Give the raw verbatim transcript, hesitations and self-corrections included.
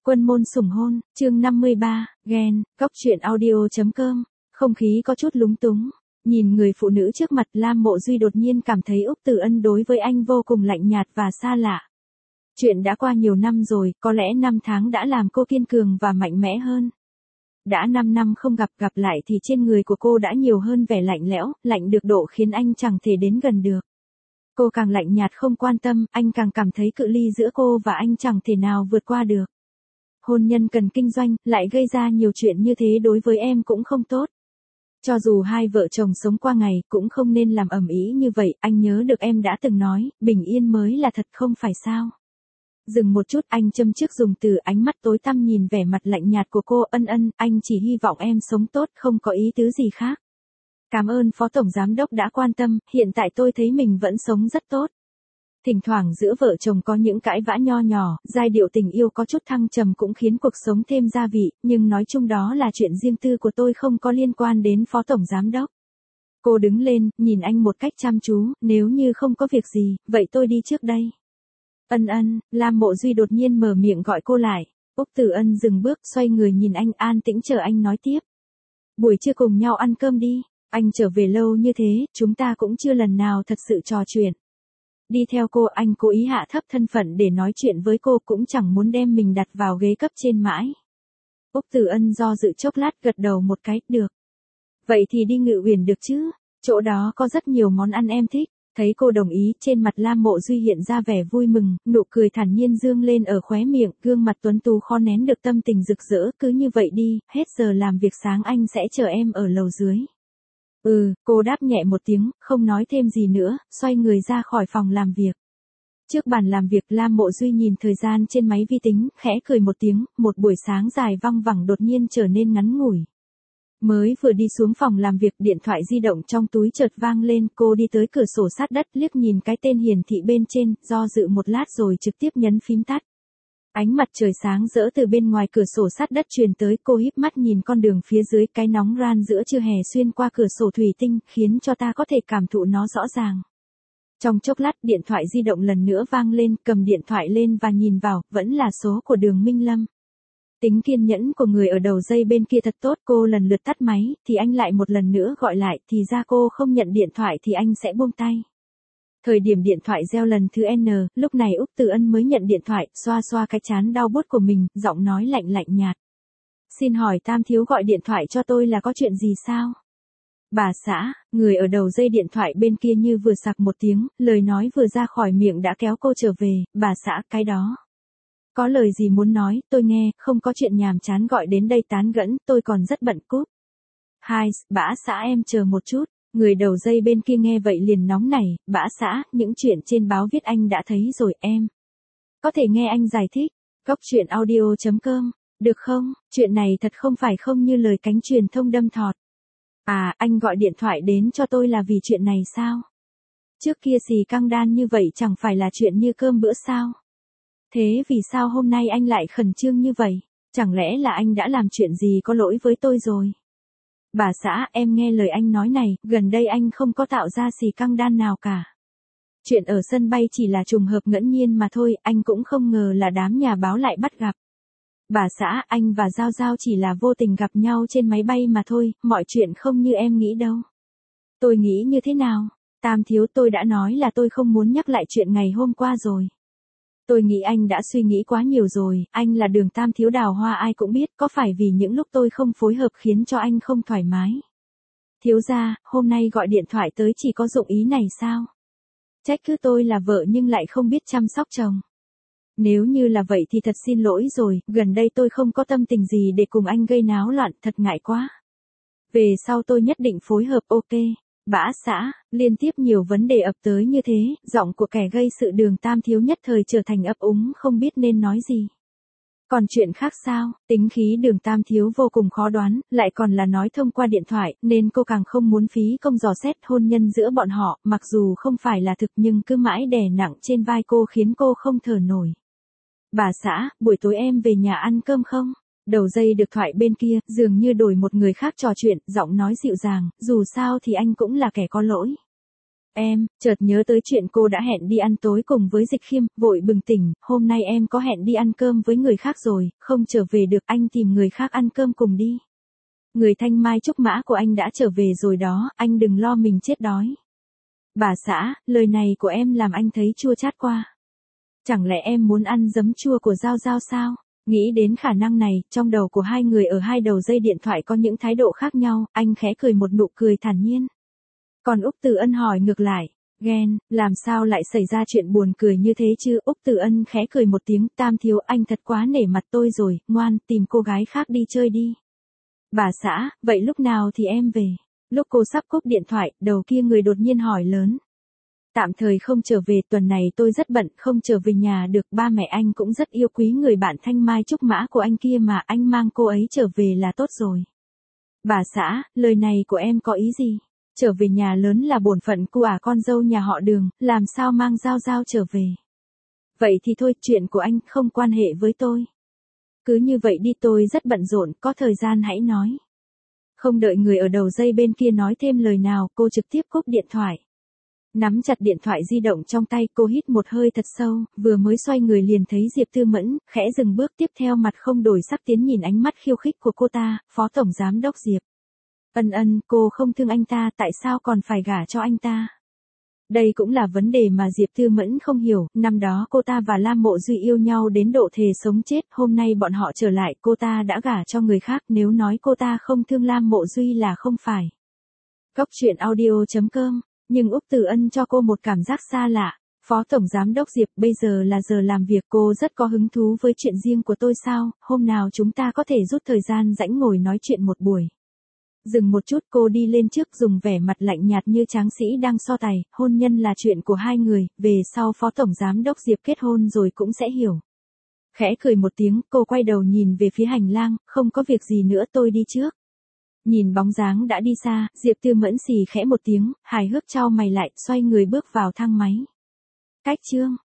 Quân môn sủng hôn, chương năm mươi ba, ghen, góc truyện audio.com, không khí có chút lúng túng. Nhìn người phụ nữ trước mặt, Lam Mộ Duy đột nhiên cảm thấy Úc Tử Ân đối với anh vô cùng lạnh nhạt và xa lạ. Chuyện đã qua nhiều năm rồi, có lẽ năm tháng đã làm cô kiên cường và mạnh mẽ hơn. Đã năm năm không gặp gặp lại thì trên người của cô đã nhiều hơn vẻ lạnh lẽo, lạnh được độ khiến anh chẳng thể đến gần được. Cô càng lạnh nhạt không quan tâm, anh càng cảm thấy cự ly giữa cô và anh chẳng thể nào vượt qua được. Hôn nhân cần kinh doanh, lại gây ra nhiều chuyện như thế đối với em cũng không tốt. Cho dù hai vợ chồng sống qua ngày, cũng không nên làm ầm ĩ như vậy, anh nhớ được em đã từng nói, bình yên mới là thật không phải sao. Dừng một chút, anh châm chước dùng từ, ánh mắt tối tăm nhìn vẻ mặt lạnh nhạt của cô. Ân Ân, anh chỉ hy vọng em sống tốt, không có ý tứ gì khác. Cảm ơn Phó Tổng Giám Đốc đã quan tâm, hiện tại tôi thấy mình vẫn sống rất tốt. Thỉnh thoảng giữa vợ chồng có những cãi vã nho nhỏ, giai điệu tình yêu có chút thăng trầm cũng khiến cuộc sống thêm gia vị, nhưng nói chung đó là chuyện riêng tư của tôi, không có liên quan đến Phó Tổng Giám Đốc. Cô đứng lên, nhìn anh một cách chăm chú, nếu như không có việc gì, vậy tôi đi trước đây. Ân Ân, Lam Mộ Duy đột nhiên mở miệng gọi cô lại. Úc Tử Ân dừng bước, xoay người nhìn anh, an tĩnh chờ anh nói tiếp. Buổi trưa cùng nhau ăn cơm đi, anh trở về lâu như thế, chúng ta cũng chưa lần nào thật sự trò chuyện. Đi theo cô, anh cố ý hạ thấp thân phận để nói chuyện với cô, cũng chẳng muốn đem mình đặt vào ghế cấp trên mãi. Úc Tử Ân do dự chốc lát, gật đầu một cái, được. Vậy thì đi Ngự Uyển được chứ, chỗ đó có rất nhiều món ăn em thích. Thấy cô đồng ý, trên mặt Lam Mộ Duy hiện ra vẻ vui mừng, nụ cười thản nhiên dương lên ở khóe miệng, gương mặt tuấn tú khó nén được tâm tình rực rỡ. Cứ như vậy đi, hết giờ làm việc sáng anh sẽ chờ em ở lầu dưới. Ừ, cô đáp nhẹ một tiếng, không nói thêm gì nữa, xoay người ra khỏi phòng làm việc. Trước bàn làm việc, Lam Mộ Duy nhìn thời gian trên máy vi tính, khẽ cười một tiếng, một buổi sáng dài văng vẳng đột nhiên trở nên ngắn ngủi. Mới vừa đi xuống phòng làm việc, điện thoại di động trong túi chợt vang lên, cô đi tới cửa sổ sát đất, liếc nhìn cái tên hiển thị bên trên, do dự một lát rồi trực tiếp nhấn phím tắt. Ánh mặt trời sáng rỡ từ bên ngoài cửa sổ sát đất truyền tới, cô híp mắt nhìn con đường phía dưới, cái nóng ran giữa trưa hè xuyên qua cửa sổ thủy tinh, khiến cho ta có thể cảm thụ nó rõ ràng. Trong chốc lát, điện thoại di động lần nữa vang lên, cầm điện thoại lên và nhìn vào, vẫn là số của Đường Minh Lâm. Tính kiên nhẫn của người ở đầu dây bên kia thật tốt, cô lần lượt tắt máy, thì anh lại một lần nữa gọi lại, thì ra cô không nhận điện thoại thì anh sẽ buông tay. Thời điểm điện thoại reo lần thứ N, lúc này Úc Tử Ân mới nhận điện thoại, xoa xoa cái trán đau buốt của mình, giọng nói lạnh lạnh nhạt. Xin hỏi Tam thiếu gọi điện thoại cho tôi là có chuyện gì sao? Bà xã, người ở đầu dây điện thoại bên kia như vừa sặc một tiếng, lời nói vừa ra khỏi miệng đã kéo cô trở về. Bà xã, cái đó. Có lời gì muốn nói, tôi nghe, không có chuyện nhàm chán gọi đến đây tán gẫm, tôi còn rất bận cúp. Hai, bả xã em chờ một chút. Người đầu dây bên kia nghe vậy liền nóng nảy, bả xã, những chuyện trên báo viết anh đã thấy rồi em. Có thể nghe anh giải thích, góc truyện audio.com, được không, chuyện này thật không phải không như lời cánh truyền thông đâm thọt. À, anh gọi điện thoại đến cho tôi là vì chuyện này sao? Trước kia xì căng đan như vậy chẳng phải là chuyện như cơm bữa sao? Thế vì sao hôm nay anh lại khẩn trương như vậy? Chẳng lẽ là anh đã làm chuyện gì có lỗi với tôi rồi? Bà xã, em nghe lời anh nói này, gần đây anh không có tạo ra xì căng đan nào cả. Chuyện ở sân bay chỉ là trùng hợp ngẫu nhiên mà thôi, anh cũng không ngờ là đám nhà báo lại bắt gặp. Bà xã, anh và Giao Giao chỉ là vô tình gặp nhau trên máy bay mà thôi, mọi chuyện không như em nghĩ đâu. Tôi nghĩ như thế nào? Tam thiếu, tôi đã nói là tôi không muốn nhắc lại chuyện ngày hôm qua rồi. Tôi nghĩ anh đã suy nghĩ quá nhiều rồi, anh là Đường Tam thiếu đào hoa ai cũng biết, có phải vì những lúc tôi không phối hợp khiến cho anh không thoải mái? Thiếu gia, hôm nay gọi điện thoại tới chỉ có dụng ý này sao? Trách cứ tôi là vợ nhưng lại không biết chăm sóc chồng. Nếu như là vậy thì thật xin lỗi rồi, gần đây tôi không có tâm tình gì để cùng anh gây náo loạn, thật ngại quá. Về sau tôi nhất định phối hợp, ok. Bả xã, liên tiếp nhiều vấn đề ập tới như thế, giọng của kẻ gây sự Đường Tam thiếu nhất thời trở thành ấp úng không biết nên nói gì. Còn chuyện khác sao, tính khí Đường Tam thiếu vô cùng khó đoán, lại còn là nói thông qua điện thoại, nên cô càng không muốn phí công dò xét hôn nhân giữa bọn họ, mặc dù không phải là thực nhưng cứ mãi đè nặng trên vai cô khiến cô không thở nổi. Bà xã, buổi tối em về nhà ăn cơm không? Đầu dây được thoại bên kia, dường như đổi một người khác trò chuyện, giọng nói dịu dàng, dù sao thì anh cũng là kẻ có lỗi. Em, chợt nhớ tới chuyện cô đã hẹn đi ăn tối cùng với Dịch Khiêm, vội bừng tỉnh, hôm nay em có hẹn đi ăn cơm với người khác rồi, không trở về được, anh tìm người khác ăn cơm cùng đi. Người thanh mai trúc mã của anh đã trở về rồi đó, anh đừng lo mình chết đói. Bà xã, lời này của em làm anh thấy chua chát quá. Chẳng lẽ em muốn ăn giấm chua của Giao Giao sao? Nghĩ đến khả năng này, trong đầu của hai người ở hai đầu dây điện thoại có những thái độ khác nhau, anh khẽ cười một nụ cười thản nhiên. Còn Úc Từ Ân hỏi ngược lại, ghen, làm sao lại xảy ra chuyện buồn cười như thế chứ? Úc Từ Ân khẽ cười một tiếng, Tam thiếu anh thật quá nể mặt tôi rồi, ngoan, tìm cô gái khác đi chơi đi. Bà xã, vậy lúc nào thì em về? Lúc cô sắp cúp điện thoại, đầu kia người đột nhiên hỏi lớn. Tạm thời không trở về, tuần này tôi rất bận, không trở về nhà được, ba mẹ anh cũng rất yêu quý người bạn thanh mai trúc mã của anh kia mà, anh mang cô ấy trở về là tốt rồi. Bà xã, lời này của em có ý gì? Trở về nhà lớn là bổn phận của à con dâu nhà họ Đường, làm sao mang Giao Giao trở về? Vậy thì thôi, chuyện của anh không quan hệ với tôi. Cứ như vậy đi, tôi rất bận rộn, có thời gian hãy nói. Không đợi người ở đầu dây bên kia nói thêm lời nào, cô trực tiếp cúp điện thoại. Nắm chặt điện thoại di động trong tay, cô hít một hơi thật sâu, vừa mới xoay người liền thấy Diệp Tư Mẫn, khẽ dừng bước, tiếp theo mặt không đổi sắc tiến nhìn ánh mắt khiêu khích của cô ta, Phó Tổng Giám Đốc Diệp. Ân ân, cô không thương anh ta, tại sao còn phải gả cho anh ta? Đây cũng là vấn đề mà Diệp Tư Mẫn không hiểu, năm đó cô ta và Lam Mộ Duy yêu nhau đến độ thề sống chết, hôm nay bọn họ trở lại, cô ta đã gả cho người khác, nếu nói cô ta không thương Lam Mộ Duy là không phải. Góc truyện audio chấm com, nhưng Úc Từ Ân cho cô một cảm giác xa lạ. Phó Tổng Giám Đốc Diệp, bây giờ là giờ làm việc, cô rất có hứng thú với chuyện riêng của tôi sao, hôm nào chúng ta có thể rút thời gian rãnh ngồi nói chuyện một buổi. Dừng một chút, cô đi lên trước dùng vẻ mặt lạnh nhạt như tráng sĩ đang so tài, hôn nhân là chuyện của hai người, về sau Phó Tổng Giám Đốc Diệp kết hôn rồi cũng sẽ hiểu. Khẽ cười một tiếng, cô quay đầu nhìn về phía hành lang, không có việc gì nữa, tôi đi trước. Nhìn bóng dáng đã đi xa, Diệp Tư Mẫn xì khẽ một tiếng, hài hước chau mày lại, xoay người bước vào thang máy. Cách chương